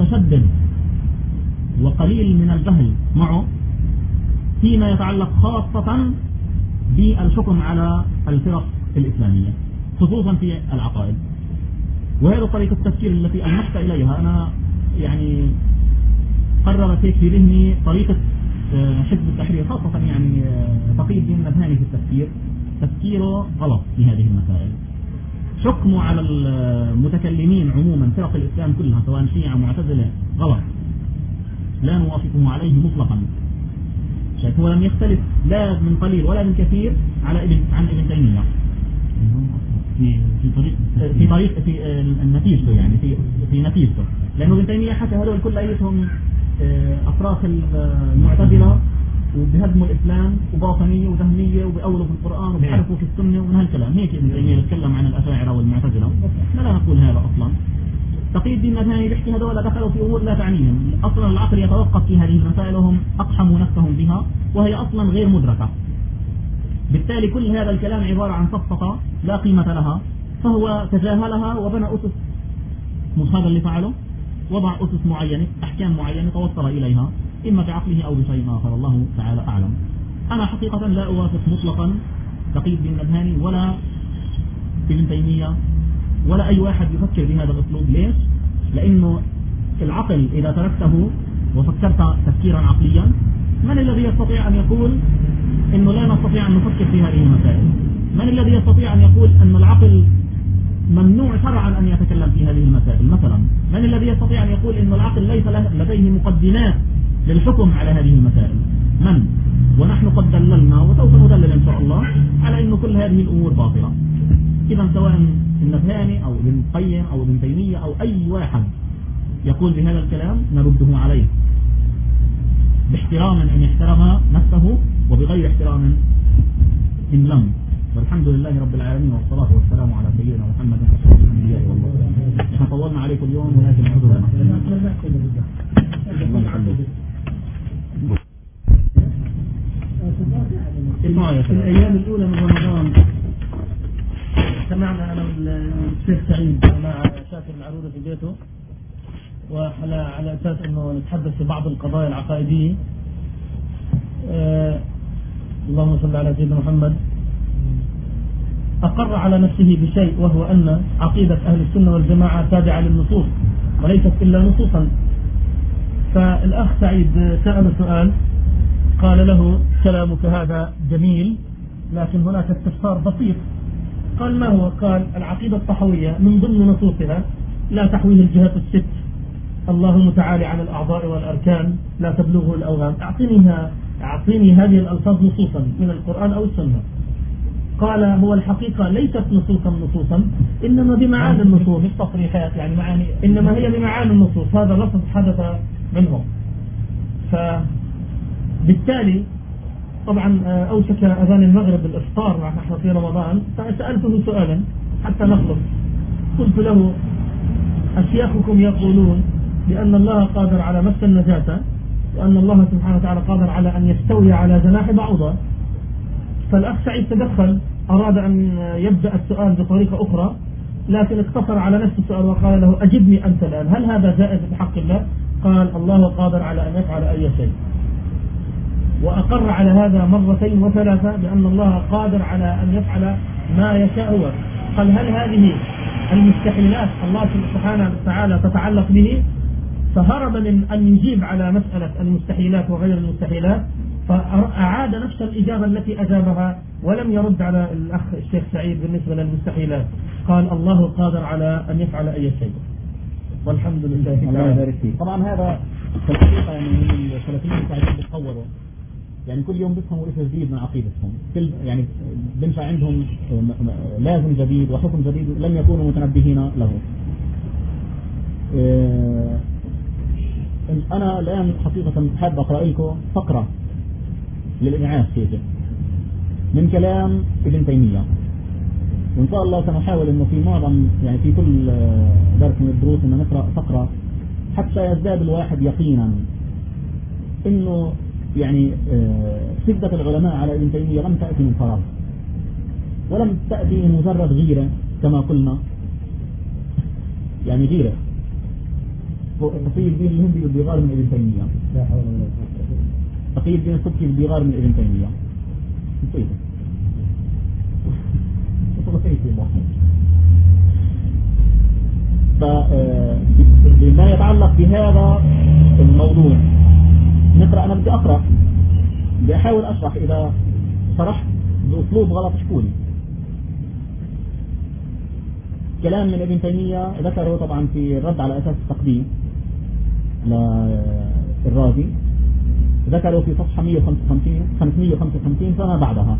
متشدد وقليل من الجهل معه فيما يتعلق خاصة بالحكم على الفرق الإسلامية خصوصا في العقائد. وهذا طريقة التفكير التي ألمحت إليها أنا، يعني قررت هيك في ذهني طريقة حزب التحرير خاصة، يعني تقي الدين النبهاني في التفكير، تفكيره غلط في هذه المسائل. حكمه على المتكلمين عموما فرق الإسلام كلها سواء شيعة معتزلة غلط، لا نوافقه عليه مطلقا. هو لم يختلف لا من قليل ولا من كثير عن ابن تيمية في طريق في نتيجته، يعني في نتيجته، لأنه ابن تيمية حكى هذول كل أيتهم أطراف المعتزلة وبهدموا الإسلام وباطنية وذهنية وبأولوا في القرآن وبحرفوا في السنة ومن هالكلام. هيك ابن تيمية يتكلم عن الأشاعرة والمعتزلة، لا نقول هذا أصلا. تقي الدين النبهاني بيحكي هذول دخلوا في أمور لا تعنيهم، أصلا العقل يتوقف في هذه المسائل وهم أقحموا نفسهم بها وهي أصلا غير مدركة. بالتالي كل هذا الكلام عبارة عن سفسطة لا قيمة لها، فهو تجاهلها وبنى أسس. مش هذا اللي فعله، وضع أسس معينة أحكام معينة توصل إليها إما بعقله أو بشيء آخر، الله تعالى أعلم. أنا حقيقة لا أوافق مطلقا تقي الدين النبهاني ولا ابن تيمية ولا أي واحد يفكر بهذا الأسلوب. ليش؟ لأنه العقل إذا تركته وفكرت تفكيرا عقليا، من الذي يستطيع أن يقول إنه لا نستطيع أن نفكر في هذه المسائل؟ من الذي يستطيع أن يقول أن العقل ممنوع شرعا أن يتكلم في هذه المسائل مثلا؟ من الذي يستطيع أن يقول إن العقل ليس لديه مقدمات للحكم على هذه المسائل؟ من؟ ونحن قد دللنا وسوف ندلل إن شاء الله على أن كل هذه الأمور باطلة. إذا سواء النبهاني أو ابن القيم أو ابن تيمية أو أي واحد يقول بهذا الكلام نرده عليه باحترام إن احترم نفسه وبغير احترام إن لم. والحمد لله رب العالمين والصلاة والسلام على سيدنا محمد رسول الأنبياء والله. احنا طولنا عليكم اليوم ولكن حضورنا في الأيام الأولى من رمضان سمعنا أنا والشيخ سعيد مع شاكر العرودة في بيته، وعلى أساس أنه نتحدث في بعض القضايا العقائدية. اللهم صل على سيدنا محمد. أقر على نفسه بشيء، وهو أن عقيدة أهل السنة والجماعة تابعة للنصوص وليست إلا نصوصا. فالأخ سعيد سأل سؤال، قال له كلامك هذا جميل لكن هناك استفسار بسيط. قال ما هو؟ قال العقيدة الطحوية من ضمن نصوصها لا تحويه الجهات الست، الله متعالي عن الأعضاء والأركان، لا تبلغه الأوهام. أعطيني هذه الألفاظ نصوصا من القرآن أو السنة. قال هو الحقيقة ليست نصوصا إنما بمعاني النصوص، مش تصريحات يعني معاني، إنما هي بمعاني النصوص. هذا لفظ حدث منهم. فبالتالي طبعا أوشك أذان المغرب الإفطار نحن في رمضان، فسألته سؤالا حتى نخلص. قلت له أشياخكم يقولون بأن الله قادر على مسك النجاة، وأن الله سبحانه وتعالى قادر على أن يستوي على جناح بعوضة. فالأخ سعيد تدخل، أراد أن يبدأ السؤال بطريقة أخرى، لكن اقتصر على نفس السؤال وقال له أجبني أنت الآن، هل هذا جائز بحق الله؟ قال الله قادر على أن يفعل أي شيء. وأقر على هذا مرتين وثلاثة بأن الله قادر على أن يفعل ما يشاء هو. قال هل هذه المستحيلات الله سبحانه وتعالى تتعلق به؟ فهرب من أن يجيب على مسألة المستحيلات وغير المستحيلات، فأعاد نفس الإجابة التي أجابها ولم يرد على الأخ الشيخ سعيد بالنسبة للمستحيلات. قال الله قادر على أن يفعل أي شيء والحمد لله. الله يبارك فيك. طبعا هذا في الحقيقة يعني السلفيين قاعدين بيتطوروا، يعني كل يوم بيفهموا شيء جديد من عقيدتهم، يعني بنشأ عندهم لازم جديد وحكم جديد لم يكونوا متنبهين له. أنا الآن حقيقة حاب أقرأ لكم فقرة للإنعاش من كلام ابن تيمية، وإن شاء الله سنحاول إنه في معظم يعني في كل درس من الدروس إنه نقرأ فقرة حتى يزداد الواحد يقينا إنه يعني شدة العلماء على ابن تيمية لم تأتي من فراغ، ولم تأتي مجرد غيرة كما قلنا، يعني غيرة، تقي الدين الهندي بده يغار من ابن تيمية. لا حول ولا قوة. تقي الدين السبكي بده يغار من ابن تيمية. مصيبة. فبما يتعلق بهذا الموضوع نقرأ. أنا بدي أقرأ، بدي أحاول أشرح، إذا شرحت بأسلوب غلط اشكوني. كلام من ابن تيمية ذكره طبعا في الرد على أساس التقديم للرازي، ذكره في صفحة 555 فما بعدها.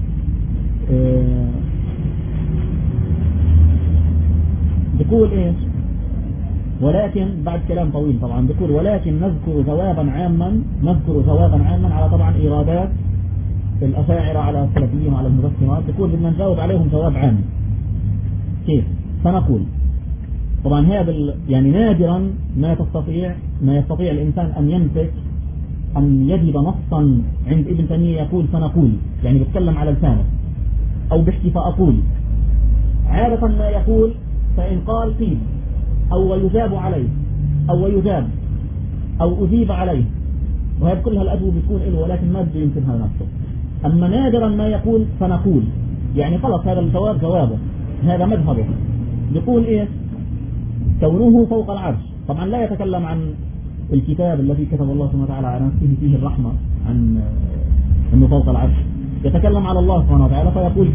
بيقول ايش؟ ولكن بعد كلام طويل طبعا بيقول ولكن نذكر جوابا عاما على طبعا إيرادات الأشاعرة على السلفيين وعلى المجسمات. بيقول بدنا نجاوب عليهم جواب عام. كيف؟ سنقول طبعا هذا يعني نادرا ما يستطيع الإنسان أن يمسك أن يجد نصا عند ابن تيمية يقول سنقول، يعني بيتكلم على لسانه أو بيحكي فأقول. عادة ما يقول فإن قال قيل أو يجاب عليه أو يجاب أو أجيب عليه، وهذه كلها الأجوبة بتكون له ولكن ما بده يمكنها نفسه. أما نادرا ما يقول سنقول، يعني خلص هذا الجواب جوابه، هذا مذهبه. يقول إيه؟ كونه فوق العرش. طبعا لا يتكلم عن الكتاب الذي كتب الله سبحانه وتعالى على نفسه فيه الرحمة عن أنه فوق العرش، يتكلم على الله سبحانه وتعالى فيقول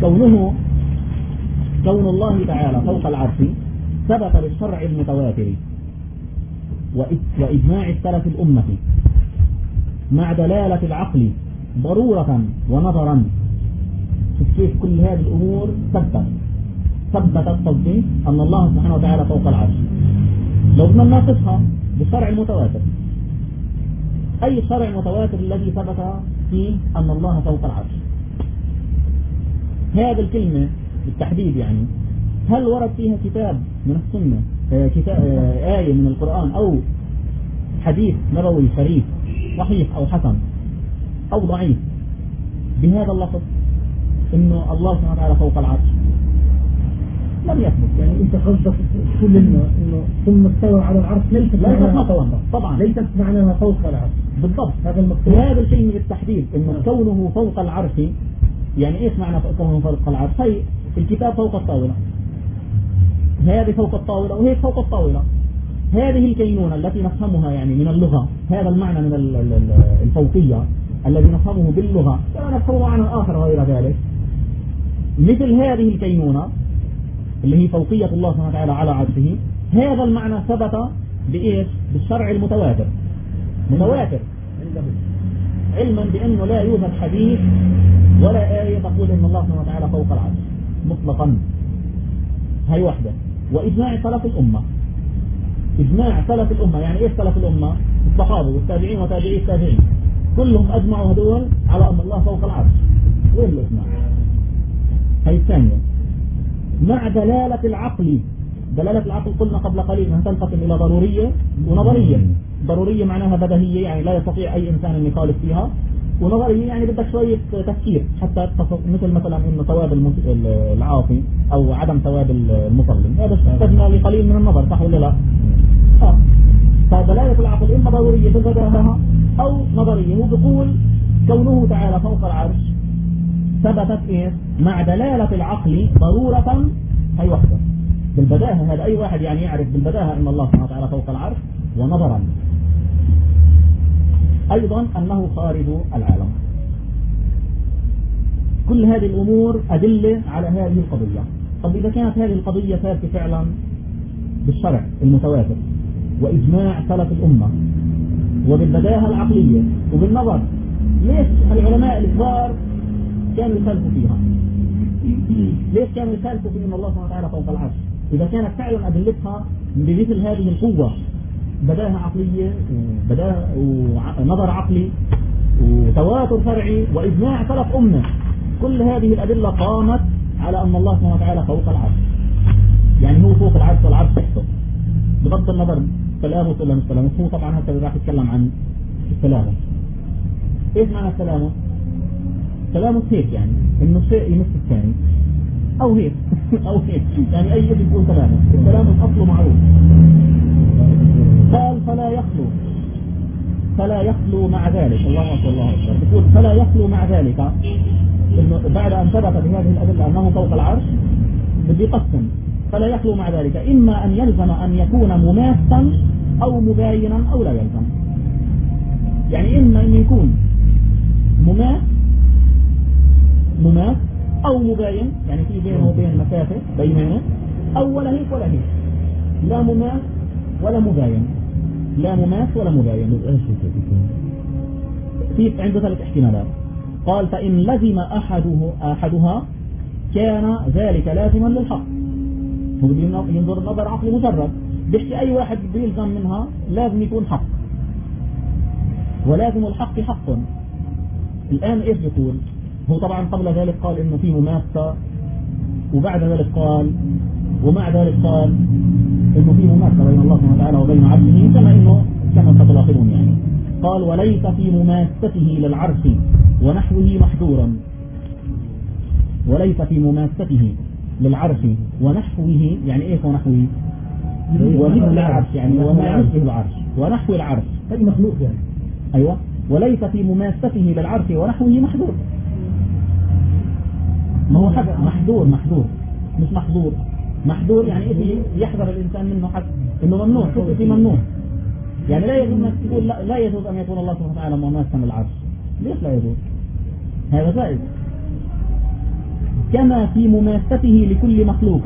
كون الله تعالى فوق العرش ثبت للشرع المتواتر وإجماع السلف الأمة مع دلالة العقل ضرورة ونظرا. كيف كل هذه الأمور ثبتت تصديق أن الله سبحانه وتعالى فوق العرش. لو بدنا نناقشها بالشرع المتواتر، أي شرع متواتر الذي ثبت فيه أن الله فوق العرش؟ هذه الكلمة بالتحديد يعني هل ورد فيها كتاب من السنة، آية من القرآن أو حديث نبوي شريف صحيح أو حسن أو ضعيف بهذا اللفظ إنه الله سبحانه وتعالى فوق العرش؟ لم يثبت. يعني أنت قصدك تقول إنه ثم استوى على العرش ليست معناها طبعا ليست معناها فوق العرش بالضبط. هذا المقصود. هذا الكلمة بالتحديد إنه كونه فوق العرش، يعني إيش معنى كونه فوق العرش؟ هي الكتاب فوق الطاولة، هذه فوق الطاولة وهي فوق الطاولة. هذه الكينونة التي نفهمها يعني من اللغة، هذا المعنى من الفوقية الذي نفهمه باللغة كما نفهمه معنى آخر غير ذلك. مثل هذه الكينونة اللي هي فوقية الله سبحانه وتعالى على عرشه، هذا المعنى ثبت بإيش؟ بالشرع المتواتر متواتر علما بأنه لا يوجد حديث ولا آية تقول إن الله سبحانه وتعالى فوق العرش مطلقا. هي واحدة. وإجماع سلف الأمة، إجماع سلف الأمة يعني إيش سلف الأمة؟ الصحابة والتابعين وتابعي التابعين كلهم أجمعوا هدول على أن الله فوق العرش. وين الإجماع؟ هي الثانية. مع دلالة العقل. دلالة العقل قلنا قبل قليل أنها تنقسم إلى ضرورية ونظرية. ضرورية معناها بديهية يعني لا يستطيع أي إنسان أن يخالف فيها، ونظرية يعني بدك شوية تفكير حتى مثلا إنه ثواب العاصي أو عدم ثواب المصلي، هذا استثنى لقليل من النظر، صح ولا لا؟ فدلالة العقل إما ضرورية بالبداهة أو نظرية. هو بيقول كونه تعالى فوق العرش ثبتت إيه؟ مع دلالة العقل ضرورة. هي واحدة بالبداهة، هذا أي واحد يعني يعرف بالبداهة أن الله سبحانه وتعالى فوق العرش، ونظرا أيضا أنه خارج العالم. كل هذه الأمور أدلة على هذه القضية. طب إذا كانت هذه القضية ثابتة فعلا بالشرع المتواتر وإجماع سلف الأمة وبالبداهة العقلية وبالنظر، ليش العلماء الكبار كانوا يخالفوا فيها؟ ليش كانوا يخالفوا في أن الله سبحانه وتعالى فوق العرش إذا كانت فعلا أدلتها بمثل هذه القوة؟ بداهة عقلية ونظر عقلي وتواتر شرعي وإجماع سلف أمة، كل هذه الأدلة قامت على أن الله سبحانه وتعالى فوق العرش. يعني هو فوق العرش والعرش تحته بغض النظر تلامس ولا مش تلامس. هو طبعا هذا راح يتكلم عن التلامس. إيش معنى التلامس؟ التلامس هيك يعني إنه الشيء يمس الثاني أو هيك أو هيك، يعني أي شيء يكون تلامس. التلامس أصله معروف. قال فلا يخلو مع ذلك. الله أكبر الله أكبر. يقول فلا يخلو مع ذلك إنه بعد أن ثبت بهذه الأدلة أنه فوق العرش بقسم، فلا يخلو مع ذلك إما أن يلزم أن يكون مماثلا أو مباينا أو لا يلزم. يعني إما أن يكون مماث أو مباين، يعني في بينه وبين مسافة بينه، أو ولا هيك ولا هيك، لا مماث ولا مباين، لا مماث ولا مباين. في عنده 3 احتمالات. قال فإن لزم أحدها كان ذلك لازما للحق. هو ينظر النظر عقلي مجرد، بيحكي أي واحد بيلزم منها لازم يكون حق، ولازم الحق حق. الآن إيش بيقول هو؟ طبعا قبل ذلك قال إنه في مماثلة، وبعد ذلك قال ومع ذلك قال إنه في مماثلة بين الله سبحانه وتعالى وبين عبده، كما تلاحظون يعني. قال وليس في مماثلته للعرش ونحوه محذورا. وليس في مماثلته للعرش ونحوه، يعني ايه ونحوه؟ ومثل العرش يعني وما يشبه العرش ونحو العرش، هذا مخلوق يعني. ايوه، وليس في مماثلته للعرش ونحوه محذور. ما هو حاجة محذور مش محذور يعني ايه؟ يحذر الانسان منه حد انه ممنوع، شوف في ممنوع. يعني لا يجوز انك تقول لا يجوز ان يكون الله سبحانه وتعالى مماثلا للعرش. ليش لا يجوز؟ هذا جائز. كما في مماثلته لكل مخلوق،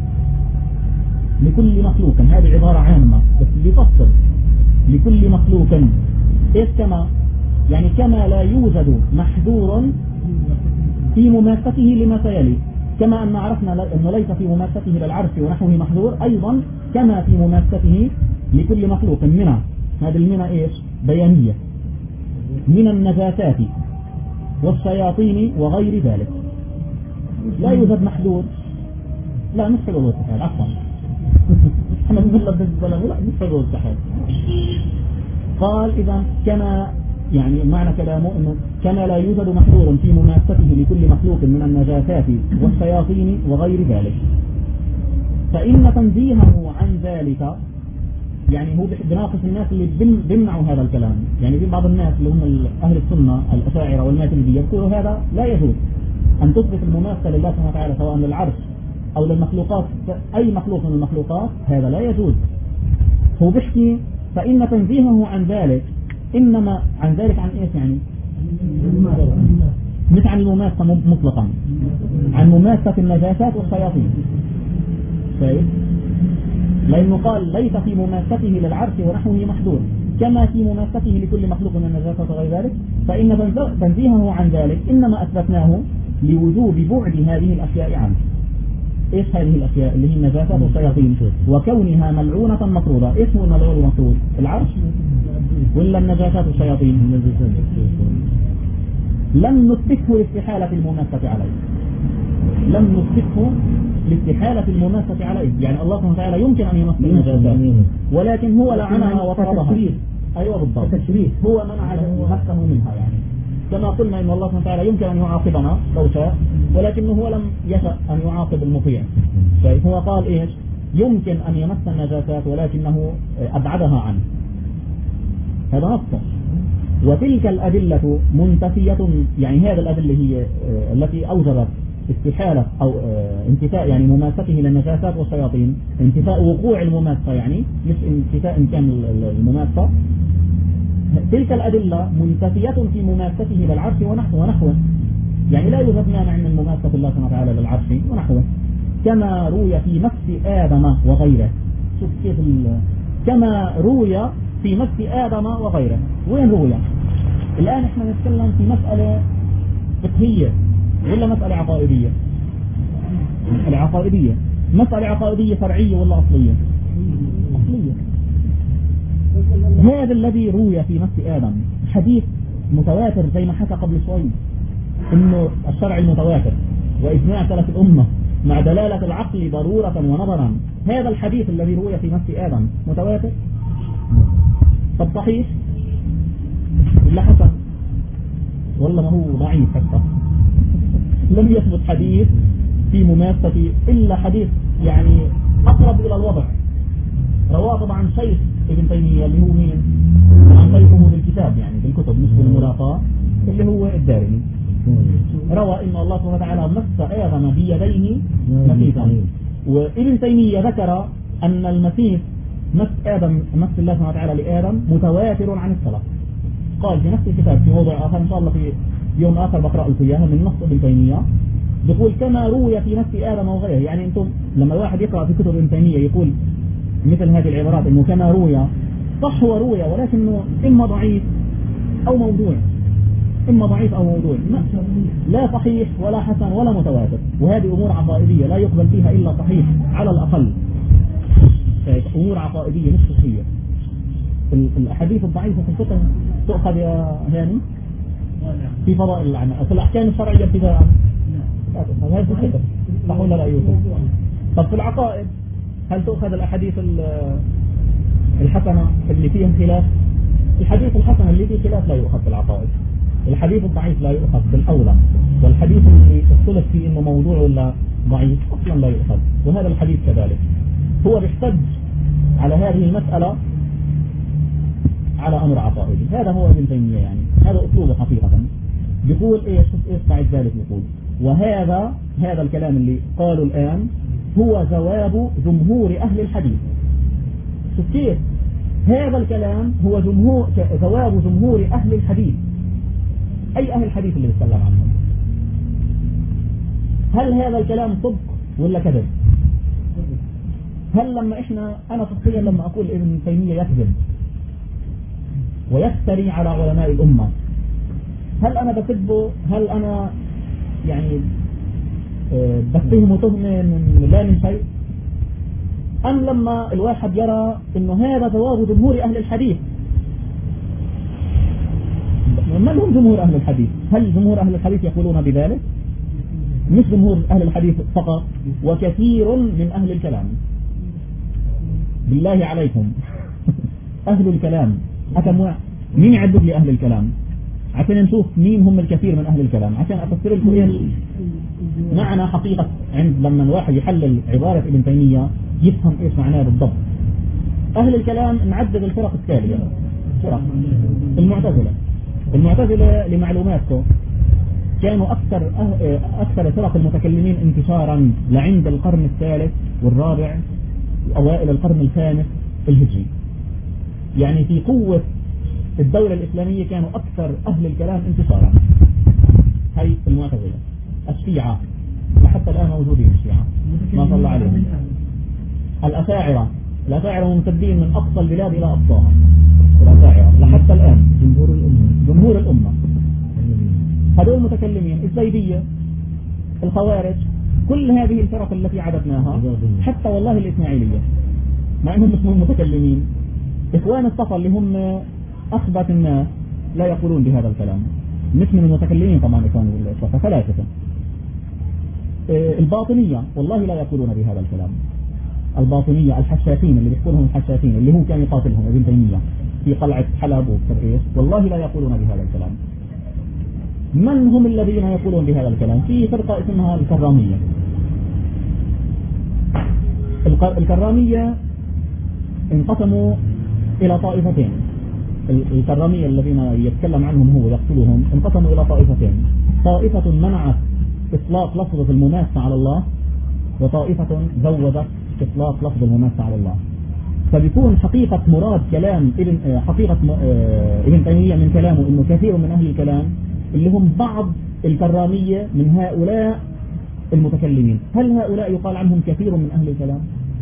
هذه عبارة عامة بس بيفصل. لكل مخلوق ايش كما؟ يعني كما لا يوجد محذور في مماثلته لما سيلي، كما أن عرفنا أنه ليس في مماثلته للعرش ونحوه محذور، أيضا كما في مماثلته لكل مخلوق منه. هذه المنى ايش؟ بيانية، من النجاسات والشياطين وغير ذلك. لا يوجد محذور، لا مش حلول السحاب، عفوا احنا بنقول لك لا مش حلول السحاب. قال إذا كما، يعني معنى كلامه انه كما لا يوجد محذور في مماثلته لكل مخلوق من النجاسات والشياطين وغير ذلك، فإن تنزيهه عن ذلك، يعني هو بناقص الناس اللي بيمنعوا هذا الكلام. يعني في بعض الناس اللي هم أهل السنة الأشاعرة والماتريدية يقولوا هذا لا يجوز أن تثبت المماثلة لله سبحانه وتعالى سواء للعرش أو للمخلوقات، أي مخلوق من المخلوقات، هذا لا يجوز. هو بيحكي فإن تنزيهه عن ذلك، إنما عن ذلك عن إيش يعني؟ مش عن المماثلة مطلقا، عن مماثلة النجاسات والشياطين. شايف؟ لأنه قال ليس في مماثلته للعرش ونحوه محذور كما في مماثلته لكل مخلوق من النجاسة وغير ذلك، فإن تنزيهه عن ذلك إنما أثبتناه لوجوب بعد هذه الأشياء عنه. إيش هذه الأشياء اللي هي النجاسات والشياطين؟ وكونها ملعونة مطرودة. إيش هو الملعون المطرود؟ العرش ولا النجاسات والشياطين؟ لم نثبته لاستحالة المماثلة عليه، لاستحالة المماثلة عليه. يعني الله سبحانه وتعالى يمكن أن يمثل النجاسات، ولكن هو لعنها وطردها. أيوة بالضبط، هو منع نفسه منها. يعني كما قلنا إن الله سبحانه وتعالى يمكن أن يعاقبنا لو شاء، ولكنه هو لم يشأ أن يعاقب المطيع. هو قال إيش؟ يمكن أن يمس النجاسات ولكنه أبعدها عنه. هذا نص. وتلك الأدلة منتفية، يعني هذه الأدلة هي التي أوجبت استحالة أو انتفاء يعني مماثلته للنجاسات والشياطين، انتفاء وقوع المماثلة، يعني مش انتفاء إمكان المماثلة. تلك الأدلة منتفية في مماثلته للعرش ونحوه، يعني لا يوجد مانع من مماثلة الله سبحانه وتعالى للعرش ونحوه، كما روي في مس آدم وغيره. شوف كيف كما روي في مس آدم وغيره. وين روي؟ الآن احنا نتكلم في مسألة فقهية ولا مسألة عقائدية؟ مسألة عقائدية فرعية ولا أصلية؟ هذا الذي روي في مس آدم حديث متواتر زي ما حكى قبل شوي، إنه الشرع المتواتر وإجماع سلف الأمة مع دلالة العقل ضرورة ونظرا. هذا الحديث الذي روي في مس آدم متواتر؟ طب صحيح ولا حسن ولا ما هو ضعيف؟ حتى لم يثبت حديث في مماثلة إلا حديث يعني أقرب إلى الوضع. رواه طبعا شيخ ابن ابن تيمية اللي هو مين؟ عن طريقه بالكتاب يعني بالكتب مش بالملاقاة، اللي هو الدارمي روى إن الله سبحانه وتعالى مس آدم بيديه مسيسا. وابن تيمية ذكر أن المسيس مس الله سبحانه وتعالى لآدم متواتر عن السلف. قال في نفس الكتاب في موضوع آخر إن شاء الله في يوم آخر بقرأ لكم إياها من نص ابن تيمية، بيقول كما روي في نفس آدم وغيره. يعني أنتم لما الواحد يقرأ في كتب ابن تيمية يقول مثل هذه العبارات إنه كما روي، صح وروي ولكنه إما ضعيف أو موضوع، إما ضعيف أو موضوع، لا صحيح ولا حسن ولا متواتر. وهذه أمور عقائدية لا يقبل فيها إلا صحيح على الأقل، أمور عقائدية مش صحية. الأحاديث الضعيفة في الفقه تؤخذ يا هاني في فضائل الأعمال، في الأحكام الشرعية ابتداء لا تؤخذ، هذه في الفقه صح ولا لا يوسف؟ طب في العقائد هل تؤخذ الأحاديث الحسنة اللي فيها خلاف؟ الحديث الحسن اللي فيه خلاف لا يؤخذ في العقائد، الحديث الضعيف لا يؤخذ بالأولى، والحديث اللي اختلف فيه إنه موضوع ولا ضعيف أصلا لا يؤخذ. وهذا الحديث كذلك هو بيحتج على هذه المسألة على أمر عقائدي. هذا هو ابن تيمية، يعني هذا أسلوبه حقيقة. بيقول إيش بعد ذلك؟ يقول وهذا الكلام اللي قالوا الآن هو جواب جمهور أهل الحديث. شوف كيف هذا الكلام هو جواب جمهور أهل الحديث. أي أهل الحديث اللي بيتكلم عنهم؟ هل هذا الكلام صدق ولا كذب؟ هل لما أنا شخصيا لما أقول ابن تيمية يكذب ويفتري على علماء الأمة، هل أنا بكذبه؟ هل أنا يعني بتهمه تهمة لا من شيء؟ أم لما الواحد يرى إنه هذا جواب جمهور أهل الحديث؟ من هم جمهور أهل الحديث؟ هل جمهور أهل الحديث يقولون بذلك؟ مش جمهور أهل الحديث فقط، وكثير من أهل الكلام. بالله عليكم أهل الكلام مين يعدد لي أهل الكلام عشان نشوف مين هم الكثير من أهل الكلام، عشان أفسر لكم إيه معنى حقيقة لما الواحد يحلل عبارة ابن تيمية يفهم إيش معناه بالضبط. أهل الكلام نعدد الفرق التالية. المعتزلة لمعلوماتكم كانوا أكثر فرق المتكلمين انتشارا لعند القرن الثالث والرابع وأوائل القرن الخامس الهجري. يعني في قوة الدولة الإسلامية كانوا أكثر أهل الكلام انتشارا. هاي المعتزلة. الشيعة حتى الآن موجودين الشيعة ما صلى عليهم. الأشاعرة ممتدين من أقصى البلاد إلى أقصاها. الأشاعرة لحتى الآن جمهور الأمة. هذول المتكلمين الزيدية، الخوارج، كل هذه الفرق التي عددناها، حتى والله الإسماعيلية مع أنهم اسمهم متكلمين. إخوان الصفا اللي هم أخبث الناس لا يقولون بهذا الكلام، مش من المتكلمين طبعا. إخوان الصفا ثلاثة. الباطنية والله لا يقولون بهذا الكلام. الباطنية الحشاشين اللي بيحكونهم الحشاشين اللي هو كان يقاتلهم ابن تيمية في قلعة حلب وكبريس، والله لا يقولون بهذا الكلام. من هم الذين يقولون بهذا الكلام؟ في فرقة اسمها الكرامية. الكرامية انقسموا إلى طائفتين. الكرامية الذين يتكلم عنهم هو يقتلهم انقسموا إلى طائفتين. طائفة منعت إطلاق لفظة المماسة على الله، وطائفة زودت إطلاق لفظ المماسة على الله. فبيكون حقيقة مراد كلام ابن تيمية من كلامه إنه كثير من أهل الكلام اللي هم بعض الكرامية من هؤلاء المتكلمين. هل هؤلاء يقال عنهم كثير من أهل الكلام؟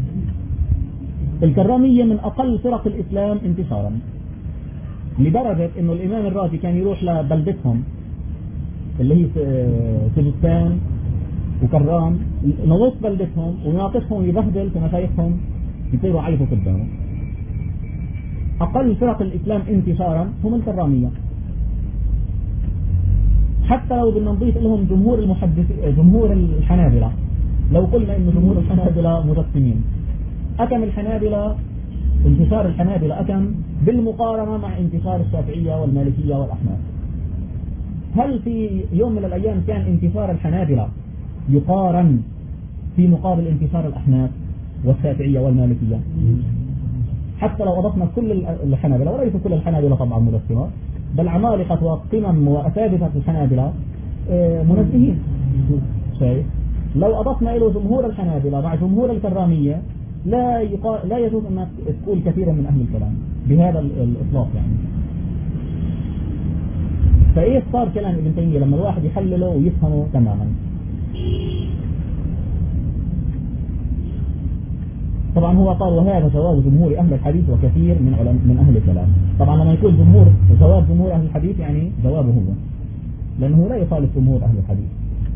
الكرامية من أقل فرق الإسلام انتشارا، لدرجة إنه الإمام الرازي كان يروح لبلدتهم اللي هي سجستان وكرام، نغص بلدتهم ويناقشهم ويبهدل في مشايخهم، يصيروا عيفوا قدامه. أقل فرق الإسلام انتشارا هم الكرامية. حتى لو بدنا نضيف لهم جمهور الحنابلة، لو قلنا إن جمهور الحنابلة مجسمين، أكم الحنابلة انتشار الحنابلة أكم بالمقارنة مع انتشار الشافعية والمالكية والأحناف؟ هل في يوم من الأيام كان انتشار الحنابلة يقارن في مقابل انتشار الأحناف والشافعية والمالكية؟ حتى لو أضفنا كل الحنابلة، وليس كل الحنابلة طبعا مجسمة، بل عمالقة وقمم وأساتذة الحنابلة منزهين. شايف؟ لو أضفنا إلى جمهور الحنابلة مع جمهور الكرامية لا يجوز أن تقول كثير من أهل الكلام بهذا الإطلاق يعني. فإيه صار كلام ابن تيمية لما الواحد يحلله ويفهمه تماما؟ طبعا هو قال وهذا جواب جمهور أهل الحديث وكثير من أهل الكلام. طبعا لما يكون جواب جمهور أهل الحديث يعني جوابه هو، لأنه لا يخالف جمهور أهل الحديث.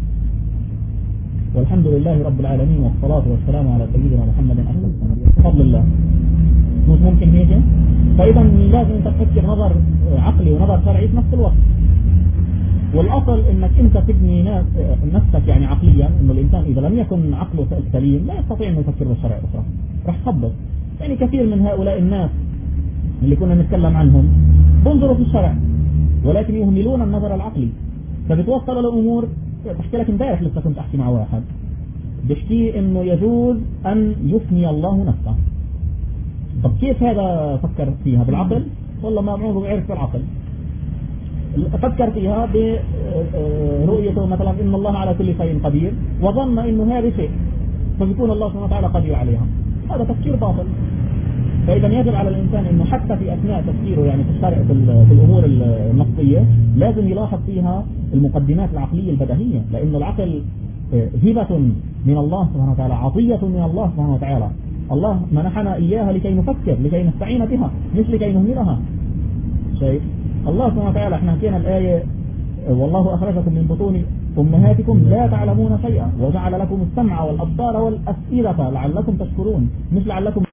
والحمد لله رب العالمين والصلاة والسلام على سيدنا محمد بفضل الله. مش ممكن هيك؟ فإذا لازم تفكر نظر عقلي ونظر شرعي في نفس الوقت. والأصل إنك أنت تبني نفسك يعني عقليا، إنه الإنسان إذا لم يكن عقله سليم لا يستطيع أن يفكر بالشرع الأخرى، راح تخبط. يعني كثير من هؤلاء الناس اللي كنا نتكلم عنهم بنظروا في الشرع ولكن يهملون النظر العقلي، فبتوصل الأمور. بحكي لك امبارح لسه كنت أحكي مع واحد بحكي إنه يجوز أن يفني الله نفسه. طب كيف هذا فكر فيها بالعقل؟ والله ما عمره بيعرف بالعقل. فكر فيها برؤيته مثلا إن الله على كل شيء قدير، وظن إنه هذا شيء فبيكون الله سبحانه وتعالى قدير عليها. هذا تفكير باطل. فإذا يجب على الإنسان إنه حتى في أثناء تفكيره يعني في الشرع في الأمور النصية لازم يلاحظ فيها المقدمات العقلية البديهية، لأن العقل هبة من الله سبحانه وتعالى، عطية من الله سبحانه وتعالى. الله منحنا إياها لكي نفكر، لكي نستعين بها، مش لكي نهملها. شايف؟ الله سبحانه وتعالى احنا حكينا الآية والله أخرجكم من بطون أمهاتكم لا تعلمون شيئا وجعل لكم السمع والأبصار والأفئدة لعلكم تشكرون، مش لعلكم